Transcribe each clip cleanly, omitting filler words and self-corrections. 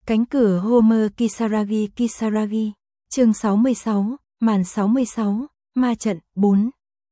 Cánh cửa Homer Kisaragi, chương 66, màn 66, ma trận 4.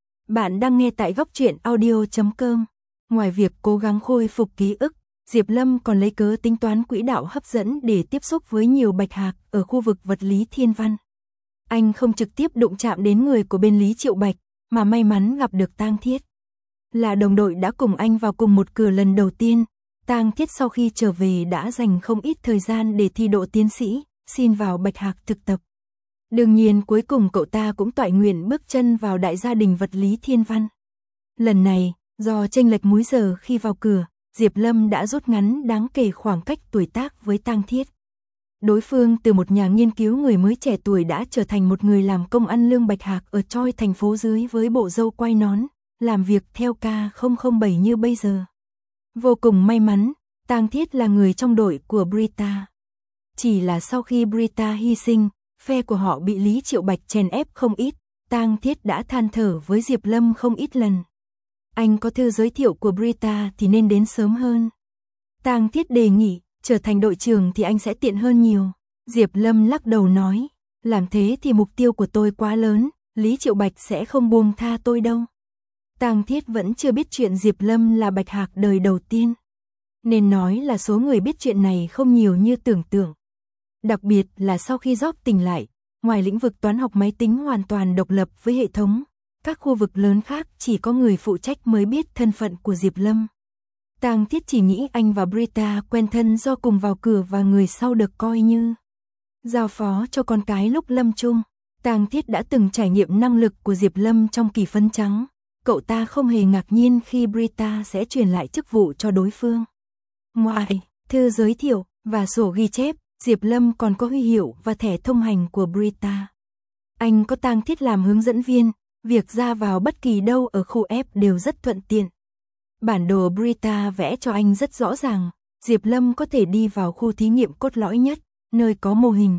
Bạn đang nghe tại góc truyện audio.com. Ngoài việc cố gắng khôi phục ký ức, Diệp Lâm còn lấy cớ tính toán quỹ đạo hấp dẫn để tiếp xúc với nhiều bạch hạc ở khu vực vật lý thiên văn. Anh không trực tiếp đụng chạm đến người của bên Lý Triệu Bạch, mà may mắn gặp được Tang Thiết. Là đồng đội đã cùng anh vào cùng một cửa lần đầu tiên, Tang Thiết sau khi trở về đã dành không ít thời gian để thi độ tiến sĩ, xin vào bạch hạc thực tập. Đương nhiên cuối cùng cậu ta cũng toại nguyện bước chân vào đại gia đình vật lý thiên văn. Lần này, do chênh lệch múi giờ khi vào cửa, Diệp Lâm đã rút ngắn đáng kể khoảng cách tuổi tác với Tang Thiết. Đối phương từ một nhà nghiên cứu người mới trẻ tuổi đã trở thành một người làm công ăn lương bạch hạc ở Choi thành phố dưới với bộ râu quai nón, làm việc theo K007 như bây giờ. Vô cùng may mắn, Tang Thiết là người trong đội của Brita. Chỉ là sau khi Brita hy sinh, phe của họ bị Lý Triệu Bạch chèn ép không ít, Tang Thiết đã than thở với Diệp Lâm không ít lần. Anh có thư giới thiệu của Brita thì nên đến sớm hơn. Tang Thiết đề nghị, trở thành đội trưởng thì anh sẽ tiện hơn nhiều. Diệp Lâm lắc đầu nói, làm thế thì mục tiêu của tôi quá lớn, Lý Triệu Bạch sẽ không buông tha tôi đâu. Tang Thiết vẫn chưa biết chuyện Diệp Lâm là bạch hạc đời đầu tiên. Nên nói là số người biết chuyện này không nhiều như tưởng tượng. Đặc biệt là sau khi Job tỉnh lại, ngoài lĩnh vực toán học máy tính hoàn toàn độc lập với hệ thống, các khu vực lớn khác chỉ có người phụ trách mới biết thân phận của Diệp Lâm. Tang Thiết chỉ nghĩ anh và Brita quen thân do cùng vào cửa và người sau được coi như giao phó cho con cái lúc lâm chung. Tang Thiết đã từng trải nghiệm năng lực của Diệp Lâm trong kỳ phấn trắng. Cậu ta không hề ngạc nhiên khi Brita sẽ truyền lại chức vụ cho đối phương. Ngoài thư giới thiệu và sổ ghi chép, Diệp Lâm còn có huy hiệu và thẻ thông hành của Brita. Anh có Tang Thiết làm hướng dẫn viên, việc ra vào bất kỳ đâu ở khu F đều rất thuận tiện. Bản đồ Brita vẽ cho anh rất rõ ràng, Diệp Lâm có thể đi vào khu thí nghiệm cốt lõi nhất, nơi có mô hình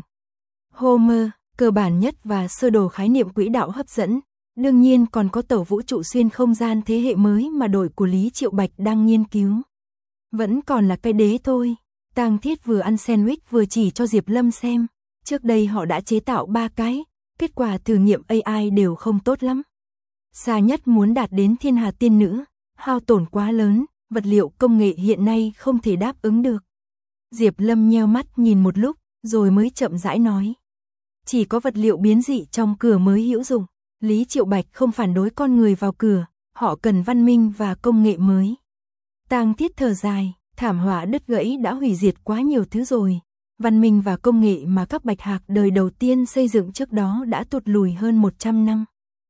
Homer, cơ bản nhất và sơ đồ khái niệm quỹ đạo hấp dẫn. Đương nhiên còn có tàu vũ trụ xuyên không gian thế hệ mới mà đội của Lý Triệu Bạch đang nghiên cứu. Vẫn còn là cái đế thôi. Tang Thiết vừa ăn sandwich vừa chỉ cho Diệp Lâm xem. Trước đây họ đã chế tạo 3 cái, kết quả thử nghiệm AI đều không tốt lắm. Xa nhất muốn đạt đến thiên hà tiên nữ, hao tổn quá lớn, vật liệu công nghệ hiện nay không thể đáp ứng được. Diệp Lâm nheo mắt nhìn một lúc, rồi mới chậm rãi nói. Chỉ có vật liệu biến dị trong cửa mới hữu dụng. Lý Triệu Bạch không phản đối con người vào cửa, họ cần văn minh và công nghệ mới. Tang Thiết thở dài, thảm họa đứt gãy đã hủy diệt quá nhiều thứ rồi. Văn minh và công nghệ mà các bạch hạc đời đầu tiên xây dựng trước đó đã tụt lùi hơn 100 năm.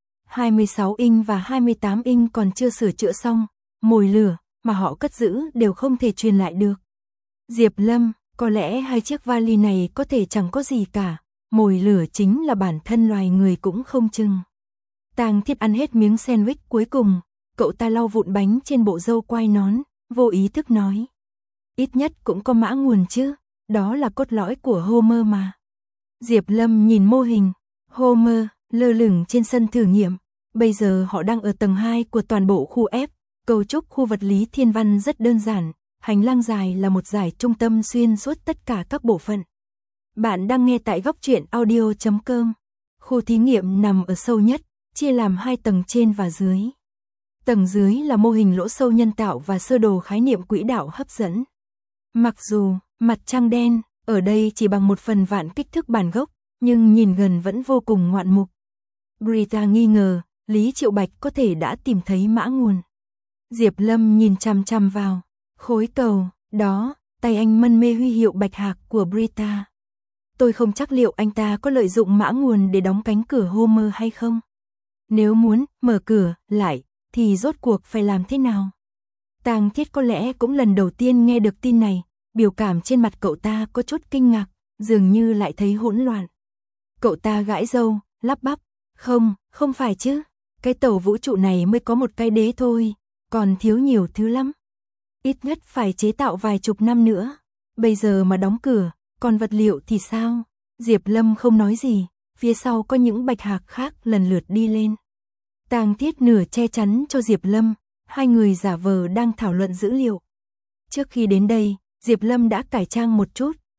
26 inch và 28 inch còn chưa sửa chữa xong, mồi lửa mà họ cất giữ đều không thể truyền lại được. Diệp Lâm, có lẽ hai chiếc vali này có thể chẳng có gì cả, mồi lửa chính là bản thân loài người cũng không chừng. Tang Thiết ăn hết miếng sandwich cuối cùng, cậu ta lau vụn bánh trên bộ râu quai nón, vô ý thức nói. Ít nhất cũng có mã nguồn chứ, đó là cốt lõi của Homer mà. Diệp Lâm nhìn mô hình Homer lơ lửng trên sân thử nghiệm, bây giờ họ đang ở tầng 2 của toàn bộ khu F, cấu trúc khu vật lý thiên văn rất đơn giản, hành lang dài là một dải trung tâm xuyên suốt tất cả các bộ phận. Bạn đang nghe tại góc truyện audio.com. Khu thí nghiệm nằm ở sâu nhất, chia làm 2 tầng trên và dưới. Tầng dưới là mô hình lỗ sâu nhân tạo và sơ đồ khái niệm quỹ đạo hấp dẫn. Mặc dù mặt trăng đen ở đây chỉ bằng 1/1000 kích thước bản gốc, nhưng nhìn gần vẫn vô cùng ngoạn mục. Brita nghi ngờ, Lý Triệu Bạch có thể đã tìm thấy mã nguồn. Diệp Lâm nhìn chằm chằm vào khối cầu, đó, tay anh mân mê huy hiệu bạch hạc của Brita. Tôi không chắc liệu anh ta có lợi dụng mã nguồn để đóng cánh cửa Homer hay không. Nếu muốn mở cửa lại, thì rốt cuộc phải làm thế nào? Tang Thiết có lẽ cũng lần đầu tiên nghe được tin này, biểu cảm trên mặt cậu ta có chút kinh ngạc, dường như lại thấy hỗn loạn. Cậu ta gãi râu, lắp bắp, không phải chứ, cái tàu vũ trụ này mới có một cái đế thôi, còn thiếu nhiều thứ lắm. Ít nhất phải chế tạo vài chục năm nữa, bây giờ mà đóng cửa, còn vật liệu thì sao? Diệp Lâm không nói gì, phía sau có những bạch hạc khác lần lượt đi lên. Tang Thiết nửa che chắn cho Diệp Lâm, hai người giả vờ đang thảo luận dữ liệu. Trước khi đến đây, Diệp Lâm đã cải trang một chút,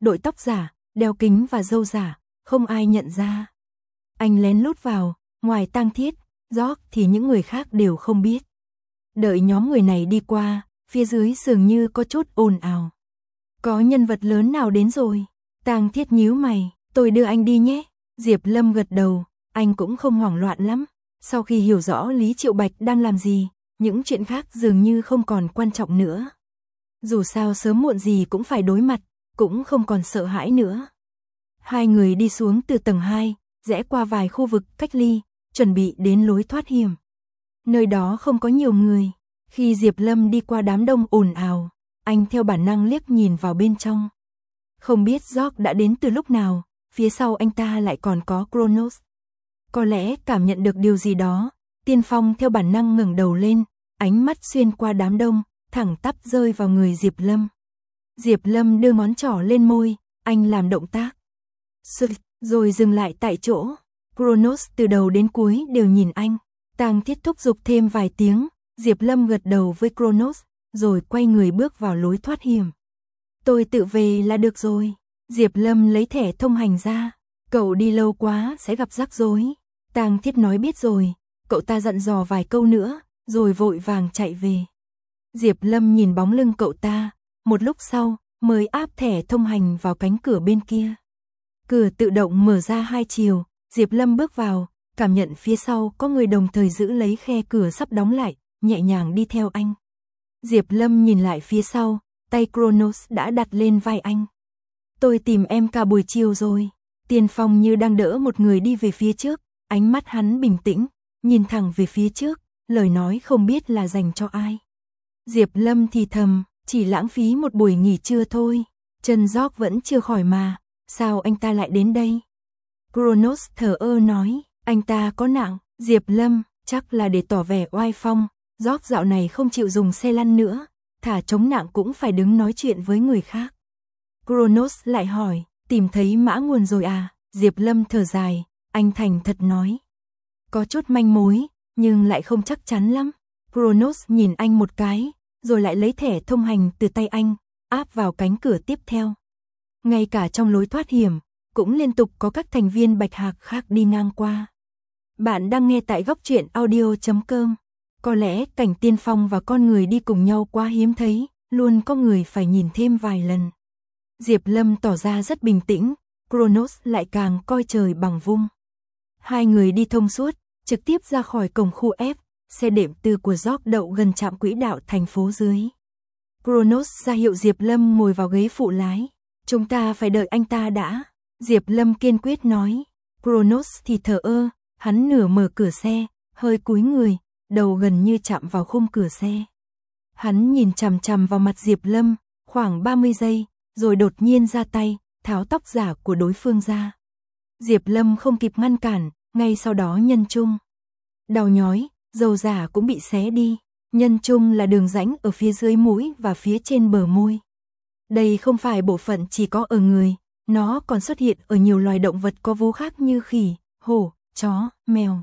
đội tóc giả, đeo kính và râu giả, không ai nhận ra. Anh lén lút vào, ngoài Tang Thiết, George thì những người khác đều không biết. Đợi nhóm người này đi qua, phía dưới dường như có chút ồn ào. Có nhân vật lớn nào đến rồi? Tang Thiết nhíu mày, tôi đưa anh đi nhé. Diệp Lâm gật đầu, anh cũng không hoảng loạn lắm. Sau khi hiểu rõ Lý Triệu Bạch đang làm gì, những chuyện khác dường như không còn quan trọng nữa. Dù sao sớm muộn gì cũng phải đối mặt, cũng không còn sợ hãi nữa. Hai người đi xuống từ tầng 2, rẽ qua vài khu vực cách ly, chuẩn bị đến lối thoát hiểm. Nơi đó không có nhiều người. Khi Diệp Lâm đi qua đám đông ồn ào, anh theo bản năng liếc nhìn vào bên trong. Không biết George đã đến từ lúc nào, phía sau anh ta lại còn có Kronos. Có lẽ cảm nhận được điều gì đó, Tiên Phong theo bản năng ngẩng đầu lên, ánh mắt xuyên qua đám đông, thẳng tắp rơi vào người Diệp Lâm. Diệp Lâm đưa ngón trỏ lên môi, anh làm động tác. Rồi dừng lại tại chỗ. Kronos từ đầu đến cuối đều nhìn anh. Tang Thiết thúc giục thêm vài tiếng, Diệp Lâm gật đầu với Kronos, rồi quay người bước vào lối thoát hiểm. Tôi tự về là được rồi. Diệp Lâm lấy thẻ thông hành ra. Cậu đi lâu quá sẽ gặp rắc rối. Tang Thiết nói biết rồi. Cậu ta dặn dò vài câu nữa, rồi vội vàng chạy về. Diệp Lâm nhìn bóng lưng cậu ta, một lúc sau mới áp thẻ thông hành vào cánh cửa bên kia. Cửa tự động mở ra hai chiều, Diệp Lâm bước vào, cảm nhận phía sau có người đồng thời giữ lấy khe cửa sắp đóng lại, nhẹ nhàng đi theo anh. Diệp Lâm nhìn lại phía sau, tay Kronos đã đặt lên vai anh. Tôi tìm em cả buổi chiều rồi. Tiên Phong như đang đỡ một người đi về phía trước, ánh mắt hắn bình tĩnh, nhìn thẳng về phía trước, lời nói không biết là dành cho ai. Diệp Lâm thì thầm, chỉ lãng phí một buổi nghỉ trưa thôi, chân George vẫn chưa khỏi mà, sao anh ta lại đến đây? Kronos thở ơ nói, anh ta có nặng. Diệp Lâm, chắc là để tỏ vẻ oai phong, George dạo này không chịu dùng xe lăn nữa, thả chống nặng cũng phải đứng nói chuyện với người khác. Kronos lại hỏi, tìm thấy mã nguồn rồi à? Diệp Lâm thở dài, anh thành thật nói. Có chút manh mối, nhưng lại không chắc chắn lắm. Kronos nhìn anh một cái, rồi lại lấy thẻ thông hành từ tay anh, áp vào cánh cửa tiếp theo. Ngay cả trong lối thoát hiểm, cũng liên tục có các thành viên Bạch Hạc khác đi ngang qua. Bạn đang nghe tại góc truyện audio.com. Có lẽ cảnh Tiên Phong và con người đi cùng nhau quá hiếm thấy, luôn có người phải nhìn thêm vài lần. Diệp Lâm tỏ ra rất bình tĩnh, Kronos lại càng coi trời bằng vung. Hai người đi thông suốt, trực tiếp ra khỏi cổng khu F, xe đệm từ của George đậu gần trạm quỹ đạo thành phố dưới. Kronos ra hiệu Diệp Lâm ngồi vào ghế phụ lái. Chúng ta phải đợi anh ta đã. Diệp Lâm kiên quyết nói. Kronos thì thờ ơ, hắn nửa mở cửa xe, hơi cúi người, đầu gần như chạm vào khung cửa xe. Hắn nhìn chằm chằm vào mặt Diệp Lâm, khoảng 30 giây, rồi đột nhiên ra tay, tháo tóc giả của đối phương ra. Diệp Lâm không kịp ngăn cản, ngay sau đó nhân trung. Đau nhói, dầu giả cũng bị xé đi. Nhân trung là đường rãnh ở phía dưới mũi và phía trên bờ môi. Đây không phải bộ phận chỉ có ở người, nó còn xuất hiện ở nhiều loài động vật có vú khác như khỉ, hổ, chó, mèo.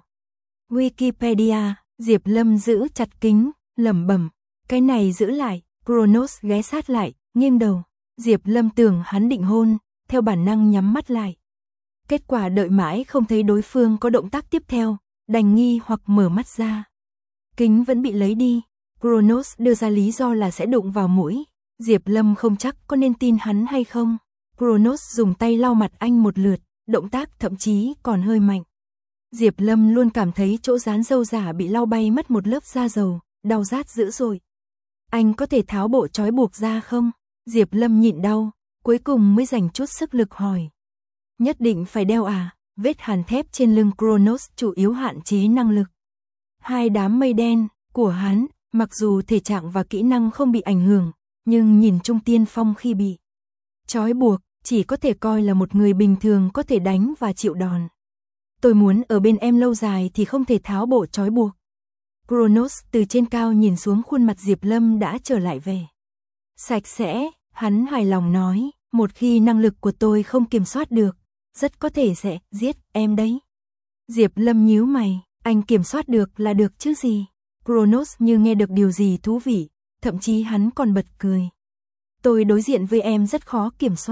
Wikipedia, Diệp Lâm giữ chặt kính, lẩm bẩm, cái này giữ lại. Kronos ghé sát lại, nghiêng đầu. Diệp Lâm tưởng hắn định hôn, theo bản năng nhắm mắt lại. Kết quả đợi mãi không thấy đối phương có động tác tiếp theo, đành nghi hoặc mở mắt ra. Kính vẫn bị lấy đi. Kronos đưa ra lý do là sẽ đụng vào mũi. Diệp Lâm không chắc có nên tin hắn hay không. Kronos dùng tay lau mặt anh một lượt, động tác thậm chí còn hơi mạnh. Diệp Lâm luôn cảm thấy chỗ dán râu giả bị lau bay mất một lớp da dầu, đau rát dữ dội. Anh có thể tháo bộ trói buộc ra không? Diệp Lâm nhịn đau, cuối cùng mới dành chút sức lực hỏi. Nhất định phải đeo à? Vết hàn thép trên lưng Kronos chủ yếu hạn chế năng lực. Hai đám mây đen của hắn, mặc dù thể trạng và kỹ năng không bị ảnh hưởng, nhưng nhìn chung Tiên Phong khi bị trói buộc, chỉ có thể coi là một người bình thường có thể đánh và chịu đòn. Tôi muốn ở bên em lâu dài thì không thể tháo bộ trói buộc. Kronos từ trên cao nhìn xuống khuôn mặt Diệp Lâm đã trở lại vẻ sạch sẽ, hắn hài lòng nói, một khi năng lực của tôi không kiểm soát được, rất có thể sẽ giết em đấy. Diệp Lâm nhíu mày, anh kiểm soát được là được chứ gì. Kronos như nghe được điều gì thú vị, thậm chí hắn còn bật cười. Tôi đối diện với em rất khó kiểm soát.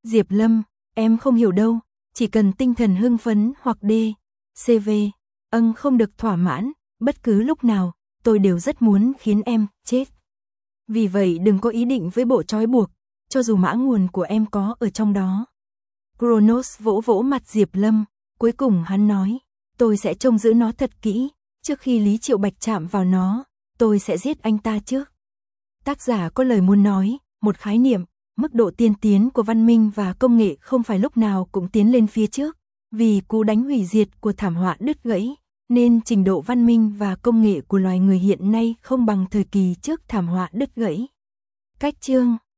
Diệp Lâm, em không hiểu đâu, chỉ cần tinh thần hưng phấn hoặc CV, không được thỏa mãn, bất cứ lúc nào, tôi đều rất muốn khiến em chết. Vì vậy đừng có ý định với bộ trói buộc, cho dù mã nguồn của em có ở trong đó. Kronos vỗ vỗ mặt Diệp Lâm, cuối cùng hắn nói, tôi sẽ trông giữ nó thật kỹ, trước khi Lý Triệu Bạch chạm vào nó, tôi sẽ giết anh ta trước. Tác giả có lời muốn nói, một khái niệm, mức độ tiên tiến của văn minh và công nghệ không phải lúc nào cũng tiến lên phía trước, vì cú đánh hủy diệt của thảm họa đứt gãy, nên trình độ văn minh và công nghệ của loài người hiện nay không bằng thời kỳ trước thảm họa đứt gãy. Cách chương